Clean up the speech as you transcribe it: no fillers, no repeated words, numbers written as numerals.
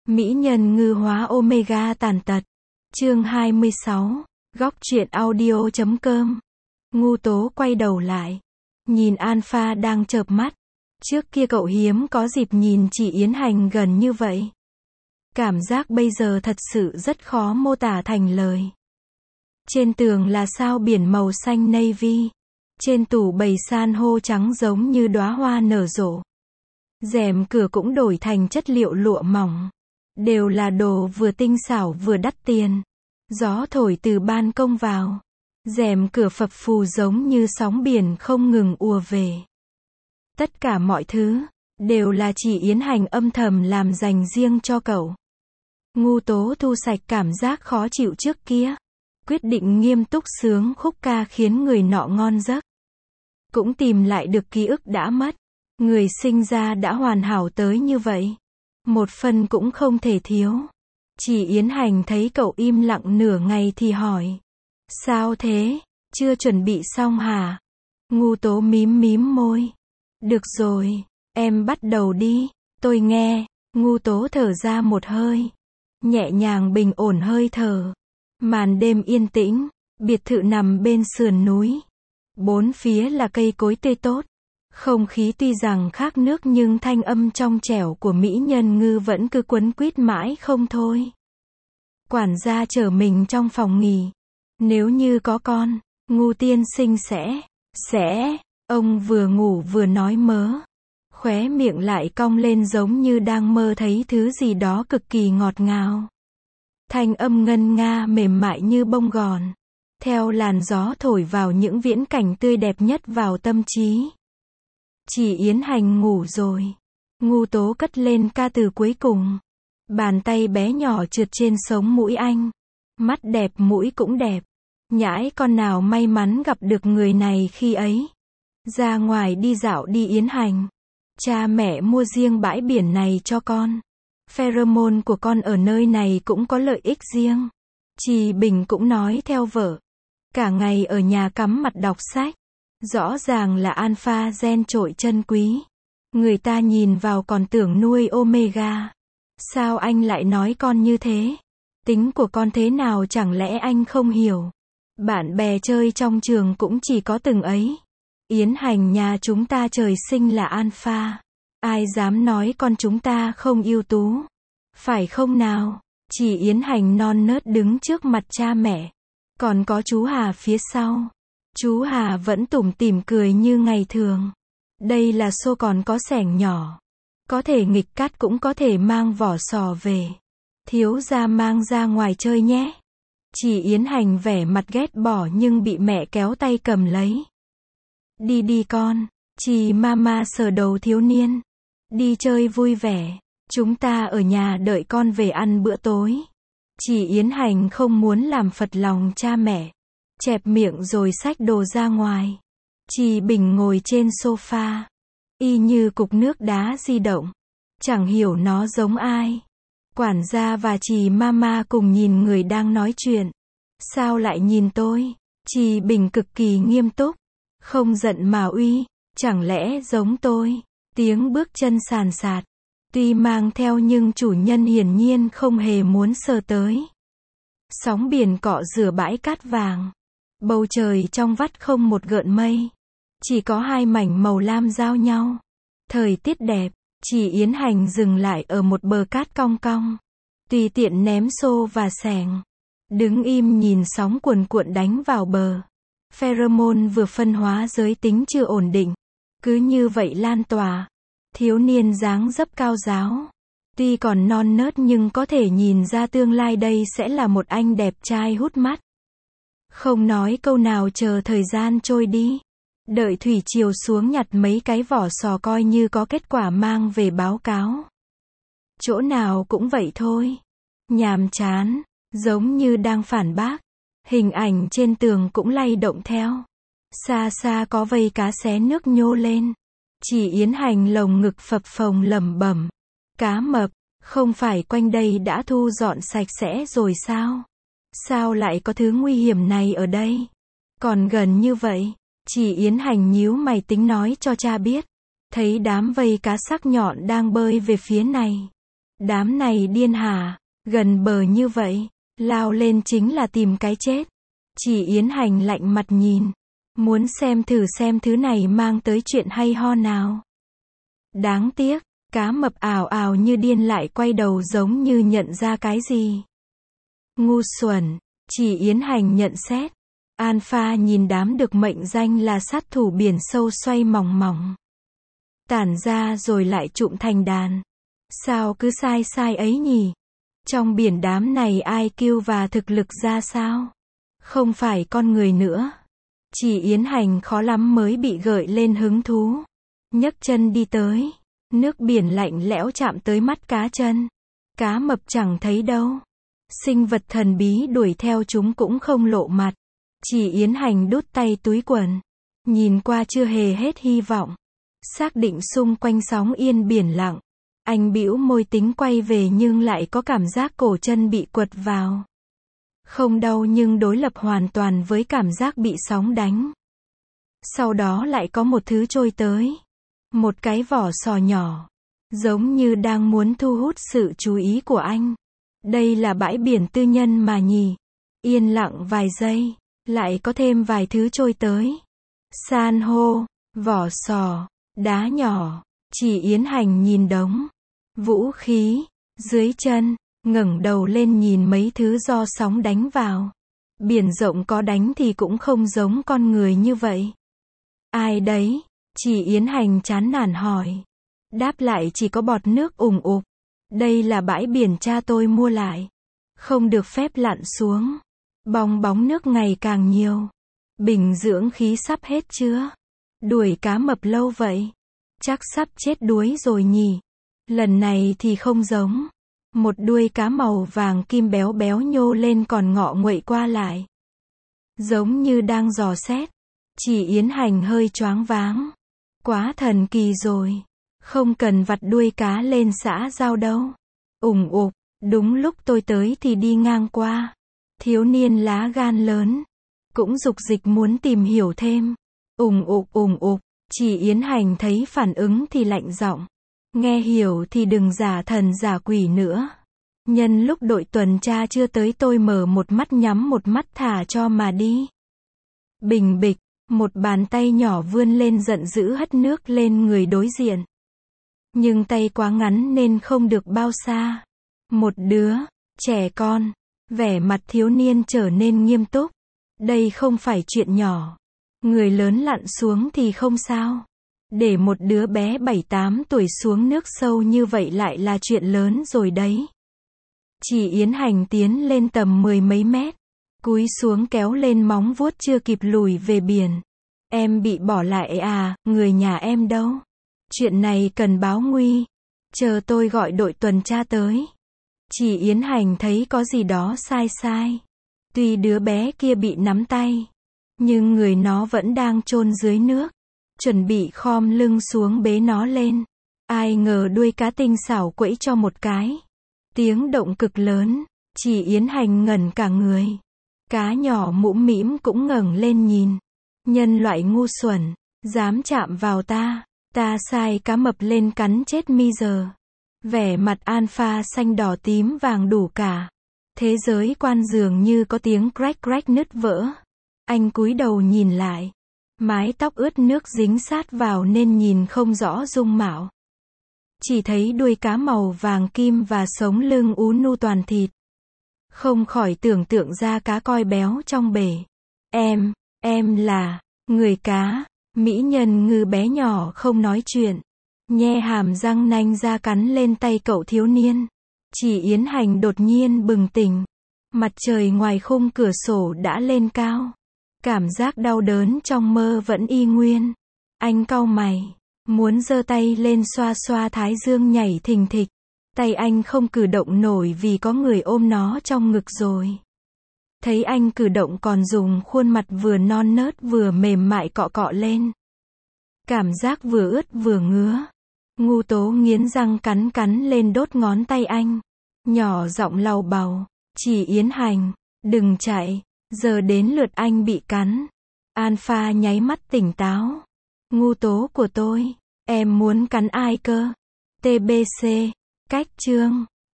Mỹ nhân ngư hóa Omega tàn tật. Chương 26. Góc truyện audio.com. Ngu Tố quay đầu lại, nhìn Alpha đang chợp mắt. Trước kia cậu hiếm có dịp nhìn chị Yến Hành gần như vậy. Cảm giác bây giờ thật sự rất khó mô tả thành lời. Trên tường là sao biển màu xanh navy. Trên tủ bày san hô trắng giống như đóa hoa nở rộ. Rèm cửa cũng đổi thành chất liệu lụa mỏng. Đều là đồ vừa tinh xảo vừa đắt tiền. Gió thổi từ ban công vào. Rèm cửa phập phù giống như sóng biển không ngừng ùa về. Tất cả mọi thứ đều là chị Yến Hành âm thầm làm dành riêng cho cậu. Ngu Tố thu sạch cảm giác khó chịu trước kia, quyết định nghiêm túc sướng khúc ca khiến người nọ ngon giấc. Cũng tìm lại được ký ức đã mất. Người sinh ra đã hoàn hảo tới như vậy, một phần cũng không thể thiếu. Chị Yến Hành thấy cậu im lặng nửa ngày thì hỏi: sao thế, chưa chuẩn bị xong hả? Ngu Tố mím mím môi. Được rồi, em bắt đầu đi, tôi nghe. Ngu Tố thở ra một hơi, nhẹ nhàng bình ổn hơi thở. Màn đêm yên tĩnh, biệt thự nằm bên sườn núi. Bốn phía là cây cối tươi tốt. Không khí tuy rằng khác nước nhưng thanh âm trong trẻo của mỹ nhân ngư vẫn cứ quấn quýt mãi không thôi. Quản gia chờ mình trong phòng nghỉ. Nếu như có con, Ngu tiên sinh sẽ, ông vừa ngủ vừa nói mớ. Khóe miệng lại cong lên giống như đang mơ thấy thứ gì đó cực kỳ ngọt ngào. Thanh âm ngân nga mềm mại như bông gòn. Theo làn gió thổi vào những viễn cảnh tươi đẹp nhất vào tâm trí. Chị Yến Hành ngủ rồi. Ngu Tố cất lên ca từ cuối cùng. Bàn tay bé nhỏ trượt trên sống mũi anh. Mắt đẹp mũi cũng đẹp. Nhãi con nào may mắn gặp được người này khi ấy. Ra ngoài đi dạo đi Yến Hành. Cha mẹ mua riêng bãi biển này cho con. Pheromone của con ở nơi này cũng có lợi ích riêng. Chị Bình cũng nói theo vợ. Cả ngày ở nhà cắm mặt đọc sách. Rõ ràng là alpha gen trội chân quý. Người ta nhìn vào còn tưởng nuôi Omega. Sao anh lại nói con như thế? Tính của con thế nào chẳng lẽ anh không hiểu? Bạn bè chơi trong trường cũng chỉ có từng ấy. Yến Hành nhà chúng ta trời sinh là alpha. Ai dám nói con chúng ta không ưu tú? Phải không nào? Chị Yến Hành non nớt đứng trước mặt cha mẹ. Còn có chú Hà phía sau. Chú Hà vẫn tủm tỉm cười như ngày thường. Đây là xô còn có xẻng nhỏ. Có thể nghịch cắt cũng có thể mang vỏ sò về. Thiếu gia mang ra ngoài chơi nhé. Chị Yến Hành vẻ mặt ghét bỏ nhưng bị mẹ kéo tay cầm lấy. Đi đi con. Chị mama sờ đầu thiếu niên. Đi chơi vui vẻ. Chúng ta ở nhà đợi con về ăn bữa tối. Chị Yến Hành không muốn làm phật lòng cha mẹ. Chẹp miệng rồi xách đồ ra ngoài. Chị Bình ngồi trên sofa. Y như cục nước đá di động. Chẳng hiểu nó giống ai. Quản gia và chị mama cùng nhìn người đang nói chuyện. Sao lại nhìn tôi? Chị Bình cực kỳ nghiêm túc. Không giận mà uy. Chẳng lẽ giống tôi? Tiếng bước chân sàn sạt. Tuy mang theo nhưng chủ nhân hiển nhiên không hề muốn sờ tới. Sóng biển cọ rửa bãi cát vàng. Bầu trời trong vắt không một gợn mây. Chỉ có hai mảnh màu lam giao nhau. Thời tiết đẹp. Chị Yến Hành dừng lại ở một bờ cát cong cong. Tùy tiện ném xô và xẻng. Đứng im nhìn sóng cuồn cuộn đánh vào bờ. Pheromone vừa phân hóa giới tính chưa ổn định. Cứ như vậy lan tỏa. Thiếu niên dáng dấp cao ráo. Tuy còn non nớt nhưng có thể nhìn ra tương lai đây sẽ là một anh đẹp trai hút mắt. Không nói câu nào chờ thời gian trôi đi. Đợi thủy triều xuống nhặt mấy cái vỏ sò coi như có kết quả mang về báo cáo. Chỗ nào cũng vậy thôi. Nhàm chán. Giống như đang phản bác. Hình ảnh trên tường cũng lay động theo. Xa xa có vây cá xé nước nhô lên. Chị Yến Hành lồng ngực phập phồng lẩm bẩm. Cá mập, không phải quanh đây đã thu dọn sạch sẽ rồi sao? Sao lại có thứ nguy hiểm này ở đây? Còn gần như vậy. Chị Yến Hành nhíu mày tính nói cho cha biết. Thấy đám vây cá sắc nhọn đang bơi về phía này. Đám này điên hả? Gần bờ như vậy, lao lên chính là tìm cái chết. Chỉ Yến Hành lạnh mặt nhìn. Muốn xem thử xem thứ này mang tới chuyện hay ho nào. Đáng tiếc, cá mập ào ào như điên lại quay đầu giống như nhận ra cái gì. Ngu xuẩn, Chỉ Yến Hành nhận xét. Alpha nhìn đám được mệnh danh là sát thủ biển sâu xoay mỏng mỏng. Tản ra rồi lại trụm thành đàn. Sao cứ sai sai ấy nhỉ? Trong biển đám này IQ và thực lực ra sao? Không phải con người nữa. Chỉ Yến Hành khó lắm mới bị gợi lên hứng thú. Nhấc chân đi tới. Nước biển lạnh lẽo chạm tới mắt cá chân. Cá mập chẳng thấy đâu. Sinh vật thần bí đuổi theo chúng cũng không lộ mặt. Chỉ Yến Hành đút tay túi quần. Nhìn qua chưa hề hết hy vọng. Xác định xung quanh sóng yên biển lặng. Anh bĩu môi tính quay về nhưng lại có cảm giác cổ chân bị quật vào. Không đau nhưng đối lập hoàn toàn với cảm giác bị sóng đánh. Sau đó lại có một thứ trôi tới. Một cái vỏ sò nhỏ. Giống như đang muốn thu hút sự chú ý của anh. Đây là bãi biển tư nhân mà nhỉ. Yên lặng vài giây. Lại có thêm vài thứ trôi tới. San hô, vỏ sò, đá nhỏ. Chỉ Yến Hành nhìn đống vũ khí dưới chân, ngẩng đầu lên nhìn mấy thứ do sóng đánh vào. Biển rộng có đánh thì cũng không giống con người như vậy. Ai đấy? Chỉ Yến Hành chán nản hỏi. Đáp lại chỉ có bọt nước ủng ục. Đây là bãi biển cha tôi mua lại. Không được phép lặn xuống. Bong bóng nước ngày càng nhiều. Bình dưỡng khí sắp hết chưa? Đuổi cá mập lâu vậy. Chắc sắp chết đuối rồi nhỉ. Lần này thì không giống. Một đuôi cá màu vàng kim béo béo nhô lên còn ngọ nguậy qua lại. Giống như đang dò xét. Chỉ Yến Hành hơi choáng váng. Quá thần kỳ rồi. Không cần vặt đuôi cá lên xã giao đâu. Ủng ục, đúng lúc tôi tới thì đi ngang qua. Thiếu niên lá gan lớn. Cũng dục dịch muốn tìm hiểu thêm. Ủng ục, Chỉ Yến Hành thấy phản ứng thì lạnh giọng. Nghe hiểu thì đừng giả thần giả quỷ nữa. Nhân lúc đội tuần tra chưa tới tôi mở một mắt nhắm một mắt thả cho mà đi. Bình bịch, một bàn tay nhỏ vươn lên giận dữ hất nước lên người đối diện. Nhưng tay quá ngắn nên không được bao xa. Một đứa, trẻ con, vẻ mặt thiếu niên trở nên nghiêm túc. Đây không phải chuyện nhỏ. Người lớn lặn xuống thì không sao. Để một đứa bé 7-8 tuổi xuống nước sâu như vậy lại là chuyện lớn rồi đấy. Chỉ Yến Hành tiến lên tầm 10 mấy mét. Cúi xuống kéo lên móng vuốt chưa kịp lùi về biển. Em bị bỏ lại à, người nhà em đâu? Chuyện này cần báo nguy. Chờ tôi gọi đội tuần tra tới. Chỉ Yến Hành thấy có gì đó sai sai. Tuy đứa bé kia bị nắm tay. Nhưng người nó vẫn đang chôn dưới nước. Chuẩn bị khom lưng xuống bế nó lên. Ai ngờ đuôi cá tinh xảo quẫy cho một cái. Tiếng động cực lớn. Chỉ Yến Hành ngẩn cả người. Cá nhỏ mũm mĩm cũng ngẩng lên nhìn. Nhân loại ngu xuẩn. Dám chạm vào ta. Ta sai cá mập lên cắn chết mi giờ. Vẻ mặt Alpha xanh đỏ tím vàng đủ cả. Thế giới quan dường như có tiếng crack crack nứt vỡ. Anh cúi đầu nhìn lại. Mái tóc ướt nước dính sát vào nên nhìn không rõ dung mạo. Chỉ thấy đuôi cá màu vàng kim và sống lưng ú nu toàn thịt. Không khỏi tưởng tượng ra cá coi béo trong bể. Em là người cá. Mỹ nhân ngư bé nhỏ không nói chuyện. Nhe hàm răng nanh ra cắn lên tay cậu thiếu niên. Chỉ Yến Hành đột nhiên bừng tỉnh. Mặt trời ngoài khung cửa sổ đã lên cao. Cảm giác đau đớn trong mơ vẫn y nguyên. Anh cau mày. Muốn giơ tay lên xoa xoa thái dương nhảy thình thịch. Tay anh không cử động nổi vì có người ôm nó trong ngực rồi. Thấy anh cử động còn dùng khuôn mặt vừa non nớt vừa mềm mại cọ cọ lên. Cảm giác vừa ướt vừa ngứa. Ngu Tố nghiến răng cắn lên đốt ngón tay anh. Nhỏ giọng lầu bầu. Chỉ Yến Hành, đừng chạy. Giờ đến lượt anh bị cắn. Alpha nháy mắt tỉnh táo. Ngu Tố của tôi. Em muốn cắn ai cơ? TBC. Cách chương.